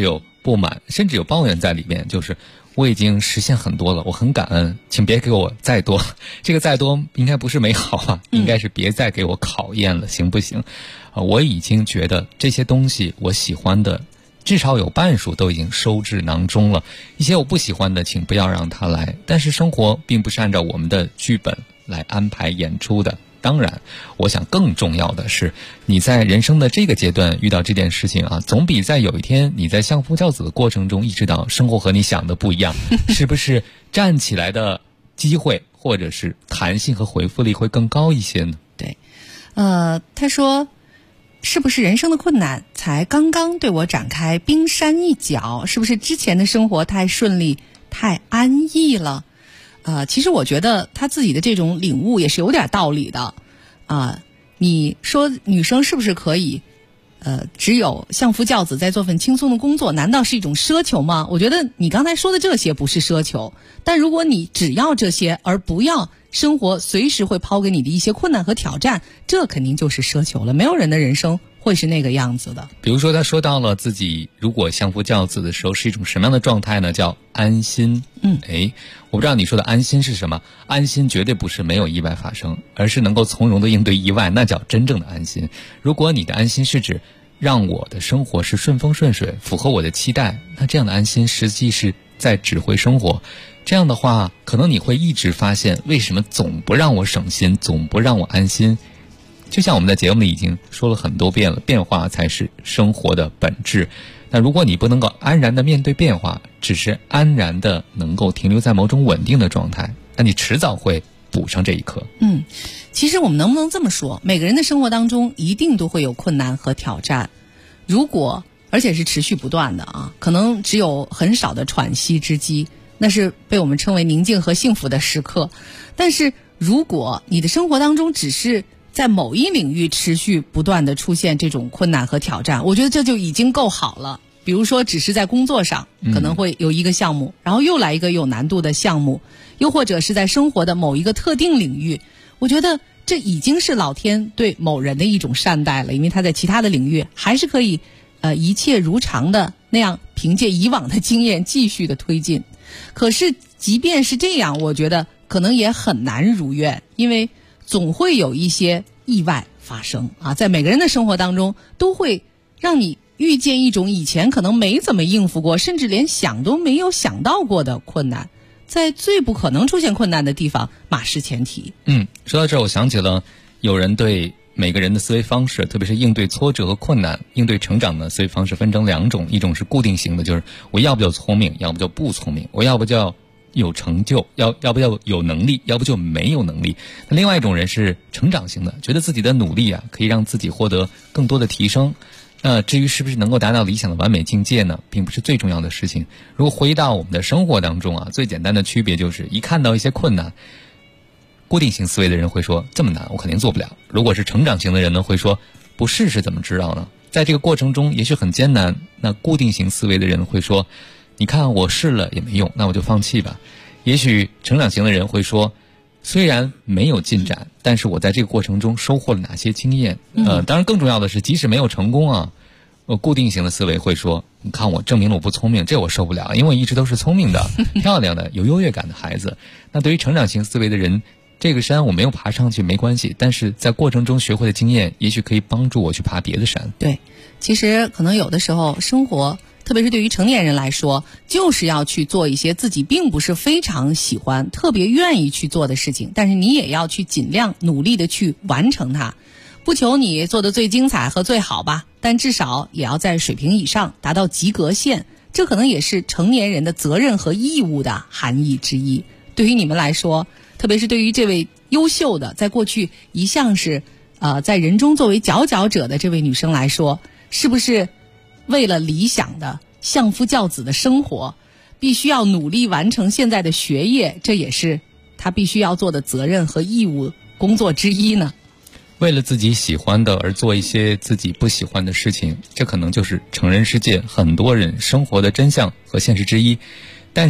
不满，甚至有抱怨在里面，就是我已经实现很多了，我很感恩，请别给我再多。这个再多应该不是美好啊，应该是别再给我考验了，行不行？我已经觉得这些东西我喜欢的至少有半数都已经收至囊中了，一些我不喜欢的请不要让它来。但是生活并不是按照我们的剧本来安排演出的。当然我想更重要的是，你在人生的这个阶段遇到这件事情啊，总比在有一天你在相夫教子的过程中意识到生活和你想的不一样是不是站起来的机会或者是弹性和回复力会更高一些呢？ 对，他说是不是人生的困难才刚刚对我展开冰山一角？是不是之前的生活太顺利太安逸了？其实我觉得他自己的这种领悟也是有点道理的你说女生是不是可以只有相夫教子在做份轻松的工作，难道是一种奢求吗？我觉得你刚才说的这些不是奢求，但如果你只要这些而不要生活随时会抛给你的一些困难和挑战，这肯定就是奢求了。没有人的人生会是那个样子的。 比如说他说到了自己如果相夫教子的时候是一种什么样的状态呢？叫安心。我不知道你说的安心是什么。安心绝对不是没有意外发生，而是能够从容的应对意外，那叫真正的安心。如果你的安心是指让我的生活是顺风顺水，符合我的期待，那这样的安心实际是在指挥生活。这样的话可能你会一直发现为什么总不让我省心，总不让我安心。就像我们在节目里已经说了很多遍了，变化才是生活的本质。那如果你不能够安然的面对变化，只是安然的能够停留在某种稳定的状态，那你迟早会补上这一课。 其实我们能不能这么说，每个人的生活当中一定都会有困难和挑战，而且是持续不断的可能只有很少的喘息之机，那是被我们称为宁静和幸福的时刻。但是如果你的生活当中只是在某一领域持续不断的出现这种困难和挑战，我觉得这就已经够好了。比如说只是在工作上可能会有一个项目，然后又来一个有难度的项目，又或者是在生活的某一个特定领域，我觉得这已经是老天对某人的一种善待了，因为他在其他的领域还是可以一切如常的那样凭借以往的经验继续的推进。可是即便是这样，我觉得可能也很难如愿，因为总会有一些意外发生在每个人的生活当中都会让你遇见一种以前可能没怎么应付过，甚至连想都没有想到过的困难。在最不可能出现困难的地方马失前蹄。 说到这儿我想起了有人对每个人的思维方式，特别是应对挫折和困难、应对成长的思维方式分成两种，一种是固定型的，就是我要不就聪明，要不就不聪明，我要不就有成就，要不就有能力，要不就没有能力。那另外一种人是成长型的，觉得自己的努力可以让自己获得更多的提升。那至于是不是能够达到理想的完美境界呢，并不是最重要的事情。如果回到我们的生活当中最简单的区别就是一看到一些困难，固定型思维的人会说这么难我肯定做不了，如果是成长型的人呢会说不试试怎么知道呢？在这个过程中也许很艰难，那固定型思维的人会说你看我试了也没用，那我就放弃吧。也许成长型的人会说虽然没有进展，但是我在这个过程中收获了哪些经验。当然更重要的是即使没有成功固定型的思维会说你看我证明了我不聪明，这我受不了，因为我一直都是聪明的漂亮的有优越感的孩子。那对于成长型思维的人，这个山我没有爬上去没关系，但是在过程中学会的经验也许可以帮助我去爬别的山。 对，其实可能有的时候生活特别是对于成年人来说，就是要去做一些自己并不是非常喜欢特别愿意去做的事情，但是你也要去尽量努力的去完成它。不求你做的最精彩和最好吧，但至少也要在水平以上达到及格线，这可能也是成年人的责任和义务的含义之一。对于你们来说，特别是对于这位优秀的在过去一向是在人中作为佼佼者的这位女生来说，是不是为了理想的相夫教子的生活必须要努力完成现在的学业，这也是她必须要做的责任和义务工作之一呢？ 为了自己喜欢的而做一些自己不喜欢的事情，这可能就是成人世界很多人生活的真相和现实之一。但是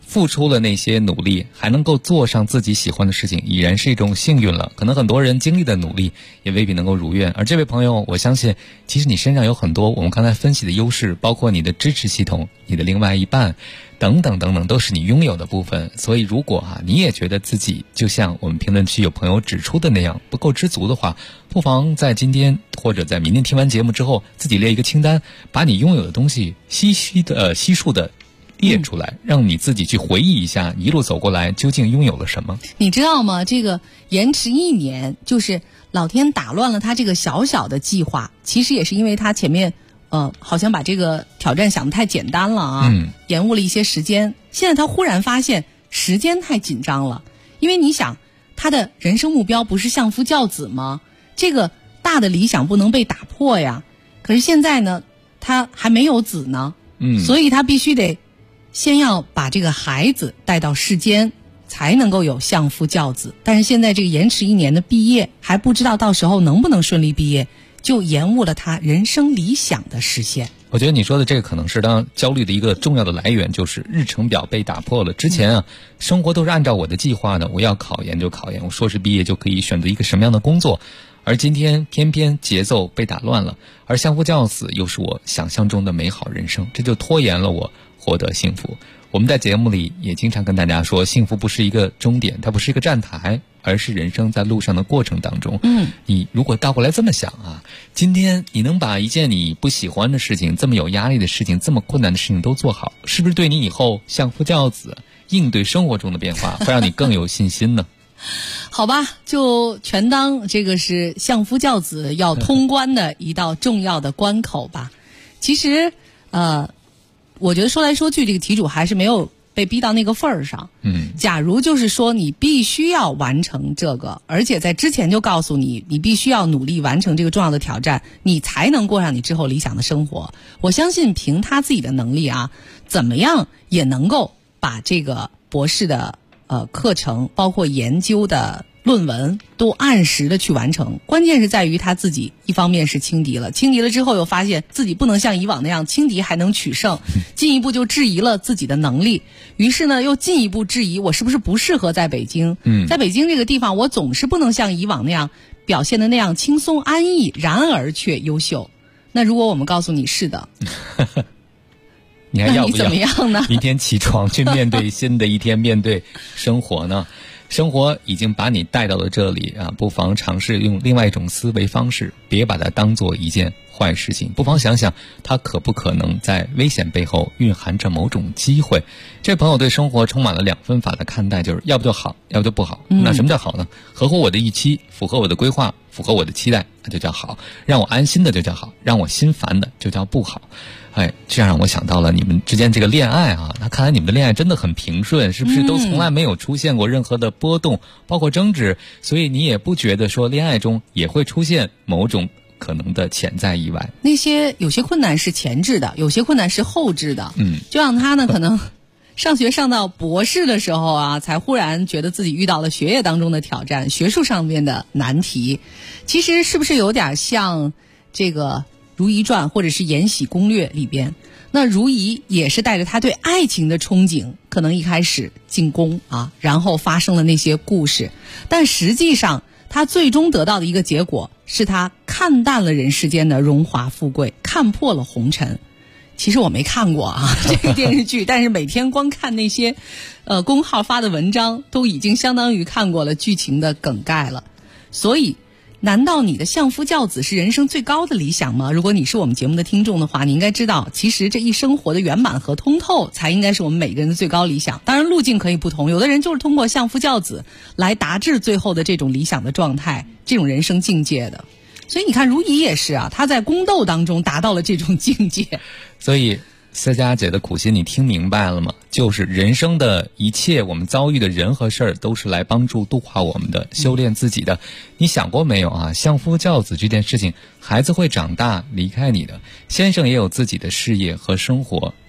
付出了那些努力，还能够做上自己喜欢的事情，已然是一种幸运了。可能很多人经历的努力也未必能够如愿，而这位朋友，我相信其实你身上有很多我们刚才分析的优势，包括你的支持系统、你的另外一半等等等等，都是你拥有的部分。所以如果你也觉得自己就像我们评论区有朋友指出的那样不够知足的话，不妨在今天或者在明天听完节目之后，自己列一个清单，把你拥有的东西悉数的列出来，让你自己去回忆一下一路走过来究竟拥有了什么。 你知道吗？这个延迟1年，就是老天打乱了他这个小小的计划，其实也是因为他前面好像把这个挑战想得太简单了啊，延误了一些时间。现在他忽然发现时间太紧张了，因为你想他的人生目标不是相夫教子吗？这个大的理想不能被打破呀。可是现在呢，他还没有子呢，所以他必须得先要把这个孩子带到世间，才能够有相夫教子。但是现在这个延迟1年的毕业，还不知道到时候能不能顺利毕业，就延误了他人生理想的实现。 我觉得你说的这个可能是当焦虑的一个重要的来源，就是日程表被打破了。之前生活都是按照我的计划的，我要考研就考研，我硕士毕业就可以选择一个什么样的工作，而今天偏偏节奏被打乱了，而相夫教子又是我想象中的美好人生，这就拖延了我获得幸福。我们在节目里也经常跟大家说，幸福不是一个终点，它不是一个站台，而是人生在路上的过程当中。你如果倒过来这么想今天你能把一件你不喜欢的事情，这么有压力的事情，这么困难的事情都做好，是不是对你以后相夫教子应对生活中的变化会让你更有信心呢？ 好吧，就全当这个是相夫教子要通关的一道重要的关口吧。其实我觉得说来说去，这个题主还是没有被逼到那个份儿上。假如就是说你必须要完成这个，而且在之前就告诉你，你必须要努力完成这个重要的挑战，你才能过上你之后理想的生活。我相信凭他自己的能力怎么样也能够把这个博士的课程，包括研究的论文都按时的去完成。关键是在于他自己一方面是轻敌了之后又发现自己不能像以往那样轻敌还能取胜，进一步就质疑了自己的能力，于是呢又进一步质疑我是不是不适合在北京。在北京这个地方我总是不能像以往那样表现的那样轻松安逸，然而却优秀。那如果我们告诉你是的你还要不要那你怎么样呢？ 明天起床去面对新的一天，面对生活呢？生活已经把你带到了这里不妨尝试用另外一种思维方式，别把它当做一件坏事情，不妨想想它可不可能在危险背后蕴含着某种机会。这朋友对生活充满了2分法的看待，就是要不就好，要不就不好。那什么叫好呢？合乎我的预期，符合我的规划，符合我的期待，那就叫好；让我安心的就叫好，让我心烦的就叫不好。这样让我想到了你们之间这个恋爱那看来你们的恋爱真的很平顺，是不是都从来没有出现过任何的波动，包括争执，所以你也不觉得说恋爱中也会出现某种可能的潜在意外？ 那些有些困难是前置的，有些困难是后置的。就让他呢可能上学上到博士的时候才忽然觉得自己遇到了学业当中的挑战，学术上面的难题。其实是不是有点像这个如懿传或者是延禧攻略里边，那如懿也是带着她对爱情的憧憬，可能一开始进宫然后发生了那些故事，但实际上她最终得到的一个结果是她看淡了人世间的荣华富贵，看破了红尘。其实我没看过这个电视剧，但是每天光看那些公号发的文章，都已经相当于看过了剧情的梗概了。所以难道你的相夫教子是人生最高的理想吗？如果你是我们节目的听众的话，你应该知道，其实这一生活的圆满和通透才应该是我们每个人的最高理想。当然路径可以不同，有的人就是通过相夫教子来达至最后的这种理想的状态，这种人生境界的。所以你看如懿也是她在宫斗当中达到了这种境界。 所以思佳姐的苦心你听明白了吗？就是人生的一切我们遭遇的人和事儿都是来帮助度化我们的，修炼自己的。你想过没有相夫教子这件事情，孩子会长大离开你的，先生也有自己的事业和生活，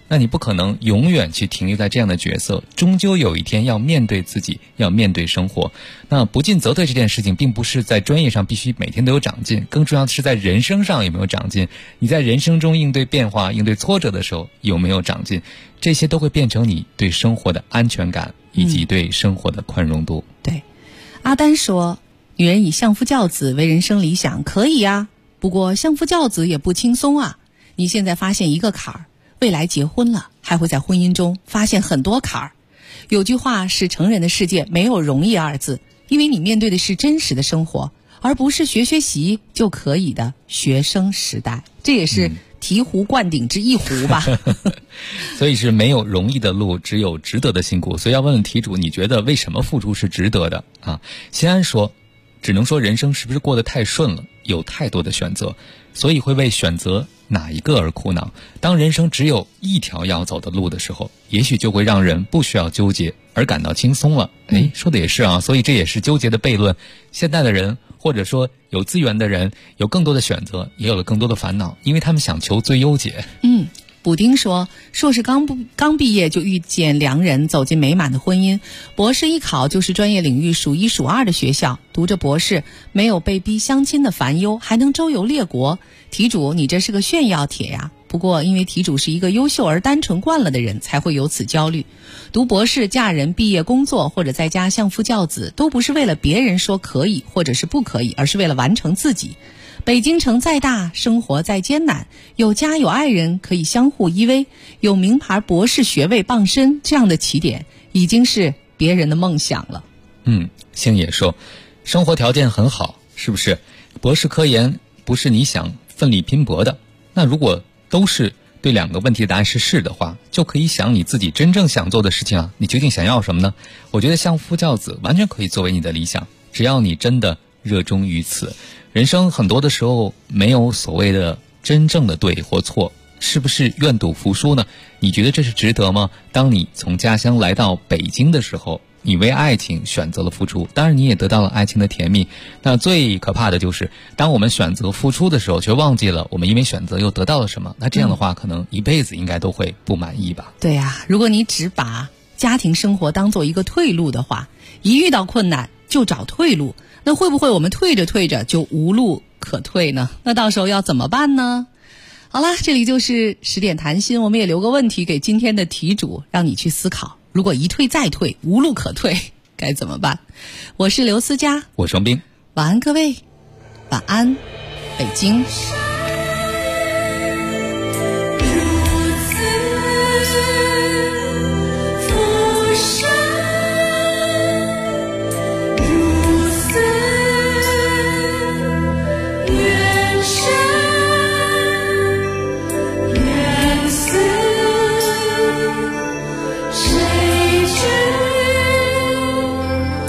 那你不可能永远去停留在这样的角色，终究有一天要面对自己，要面对生活。那不进则退这件事情并不是在专业上必须每天都有长进，更重要的是在人生上有没有长进。你在人生中应对变化、应对挫折的时候有没有长进，这些都会变成你对生活的安全感以及对生活的宽容度。 对，阿丹说，女人以相夫教子为人生理想可以啊，不过相夫教子也不轻松啊。你现在发现一个坎儿，未来结婚了还会在婚姻中发现很多坎儿。有句话是成人的世界没有容易二字，因为你面对的是真实的生活，而不是学习就可以的学生时代。这也是醍醐灌顶之一壶吧。 所以是没有容易的路，只有值得的辛苦。所以要问问题主，你觉得为什么付出是值得的啊？新安说，只能说人生是不是过得太顺了，有太多的选择，所以会为选择哪一个而苦恼。当人生只有一条要走的路的时候，也许就会让人不需要纠结而感到轻松了。说的也是啊，所以这也是纠结的悖论。现在的人或者说有资源的人有更多的选择，也有了更多的烦恼，因为他们想求最优解。 补丁说，硕士刚毕业就遇见良人，走进美满的婚姻，博士一考就是专业领域数一数二的学校，读着博士没有被逼相亲的烦忧，还能周游列国。题主，你这是个炫耀帖呀！不过因为题主是一个优秀而单纯惯了的人，才会有此焦虑。读博士、嫁人、毕业、工作或者在家相夫教子，都不是为了别人说可以或者是不可以，而是为了完成自己。北京城再大，生活再艰难，有家有爱人可以相互依偎，有名牌博士学位傍身，这样的起点已经是别人的梦想了。 星野说，生活条件很好，是不是？博士科研不是你想奋力拼搏的。那如果都是对两个问题的答案是是的话，就可以想你自己真正想做的事情啊，你究竟想要什么呢？我觉得相夫教子完全可以作为你的理想，只要你真的热衷于此。人生很多的时候没有所谓的真正的对或错，是不是愿赌服输呢？你觉得这是值得吗？当你从家乡来到北京的时候，你为爱情选择了付出，当然你也得到了爱情的甜蜜。那最可怕的就是当我们选择付出的时候，却忘记了我们因为选择又得到了什么。那这样的话可能一辈子应该都会不满意吧。 对呀，如果你只把家庭生活当做一个退路的话，一遇到困难就找退路，那会不会我们退着退着就无路可退呢？那到时候要怎么办呢？好啦，这里就是10点谈心，我们也留个问题给今天的题主，让你去思考，如果一退再退，无路可退，该怎么办？我是刘思佳， 我是王斌， 晚安各位，晚安北京。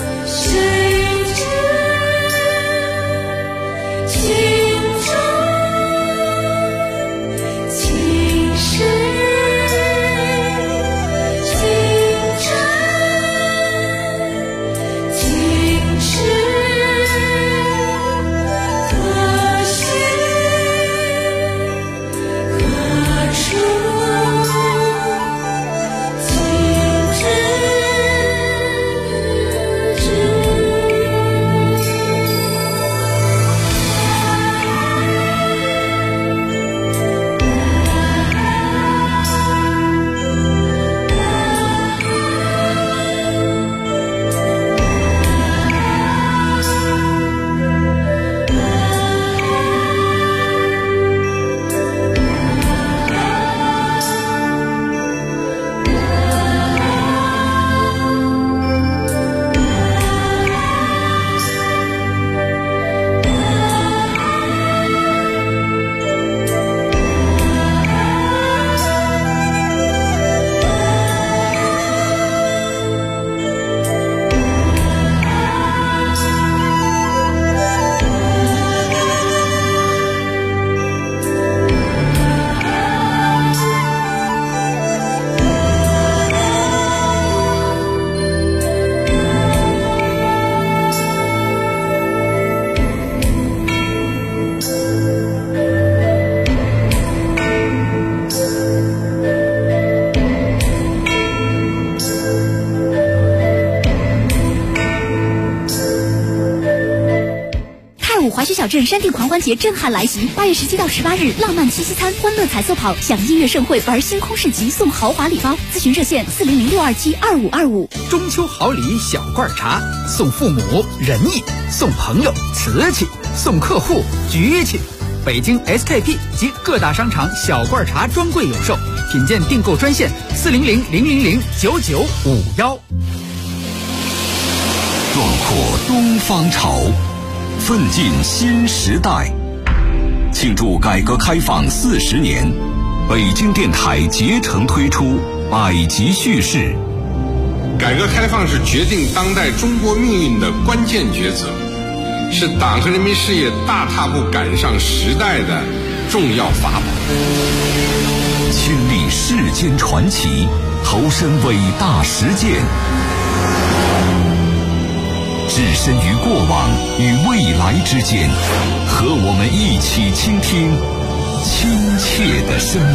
心中小镇山地狂欢节震撼来袭，8月17到18日，浪漫七夕餐、欢乐彩色跑，享音乐盛会，玩星空市集，送豪华礼包。咨询热线400-627-2525。 中秋好礼小罐茶，送父母仁义，送朋友瓷器，送客户局气。北京 SKP 及各大商场小罐茶专柜有售，品鉴订购专线400-000-9951。 壮阔东方潮，奋进新时代。庆祝改革开放40年，北京电台竭诚推出百集叙事。 改革开放是决定当代中国命运的关键抉择，是党和人民事业大踏步赶上时代的重要法宝。 亲历世间传奇，投身伟大实践，置身于过往与未来之间，和我们一起倾听亲切的声